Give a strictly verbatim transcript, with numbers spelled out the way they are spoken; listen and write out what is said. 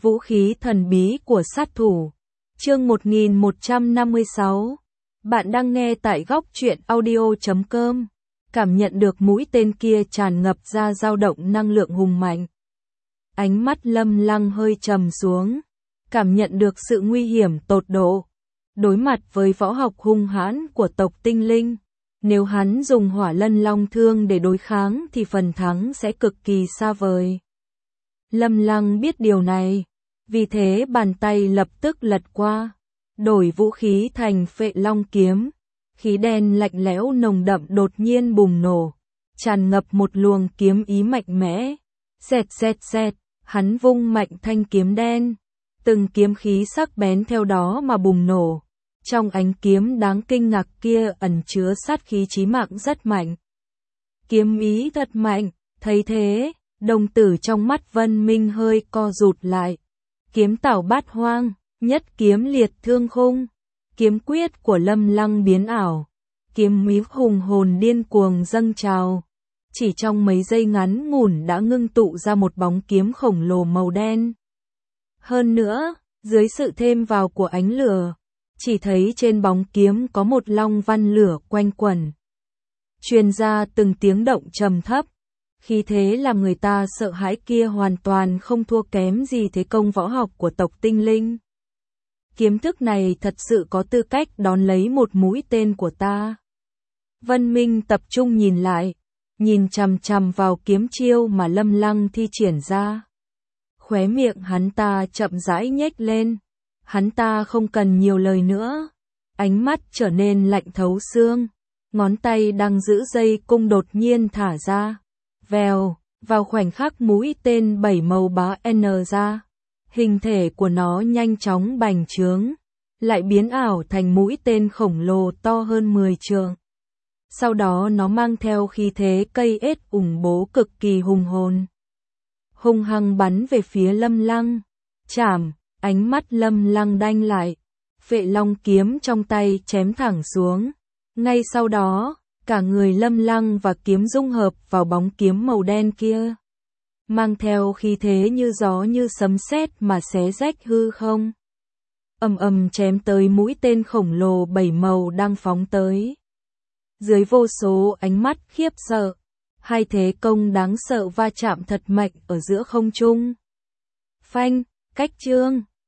Vũ khí thần bí của sát thủ. Chương một nghìn một trăm năm mươi sáu. Bạn đang nghe tại góc truyện audio chấm com. Cảm nhận được mũi tên kia tràn ngập ra dao động năng lượng hùng mạnh. Ánh mắt Lâm Lăng hơi trầm xuống, cảm nhận được sự nguy hiểm tột độ. Đối mặt với võ học hung hãn của tộc tinh linh, nếu hắn dùng hỏa lân long thương để đối kháng thì phần thắng sẽ cực kỳ xa vời. Lâm Lăng biết điều này, vì thế bàn tay lập tức lật qua, đổi vũ khí thành Phệ Long kiếm. Khí đen lạnh lẽo nồng đậm đột nhiên bùng nổ, tràn ngập một luồng kiếm ý mạnh mẽ. Xẹt xẹt xẹt, hắn vung mạnh thanh kiếm đen, từng kiếm khí sắc bén theo đó mà bùng nổ. Trong ánh kiếm đáng kinh ngạc kia ẩn chứa sát khí chí mạng rất mạnh. Kiếm ý thật mạnh, thấy thế, đồng tử trong mắt Vân Minh hơi co rụt lại. Kiếm tảo bát hoang, nhất kiếm liệt thương khung. Kiếm quyết của Lâm Lăng biến ảo, kiếm ý hùng hồn điên cuồng dâng trào. Chỉ trong mấy giây ngắn ngủn đã ngưng tụ ra một bóng kiếm khổng lồ màu đen. Hơn nữa, dưới sự thêm vào của ánh lửa, chỉ thấy trên bóng kiếm có một long văn lửa quanh quẩn, truyền ra từng tiếng động trầm thấp. Khí thế làm người ta sợ hãi kia hoàn toàn không thua kém gì thế công võ học của tộc tinh linh. Kiếm thức này thật sự có tư cách đón lấy một mũi tên của ta. Vân Minh tập trung nhìn lại, nhìn chằm chằm vào kiếm chiêu mà Lâm Lăng thi triển ra. Khóe miệng hắn ta chậm rãi nhếch lên, hắn ta không cần nhiều lời nữa. Ánh mắt trở nên lạnh thấu xương, ngón tay đang giữ dây cung đột nhiên thả ra. Vèo, vào khoảnh khắc mũi tên bảy màu bá N ra. Hình thể của nó nhanh chóng bành trướng, lại biến ảo thành mũi tên khổng lồ to hơn mười trượng. Sau đó nó mang theo khí thế cây ết ủng bố cực kỳ hùng hồn, hung hăng bắn về phía Lâm Lăng. Chảm, ánh mắt Lâm Lăng đanh lại, Phệ Long kiếm trong tay chém thẳng xuống. Ngay sau đó, cả người Lâm Lăng và kiếm dung hợp vào bóng kiếm màu đen kia, mang theo khí thế như gió như sấm sét mà xé rách hư không. Ầm ầm chém tới mũi tên khổng lồ bảy màu đang phóng tới. Dưới vô số ánh mắt khiếp sợ, hai thế công đáng sợ va chạm thật mạnh ở giữa không trung. Phanh, cách chương.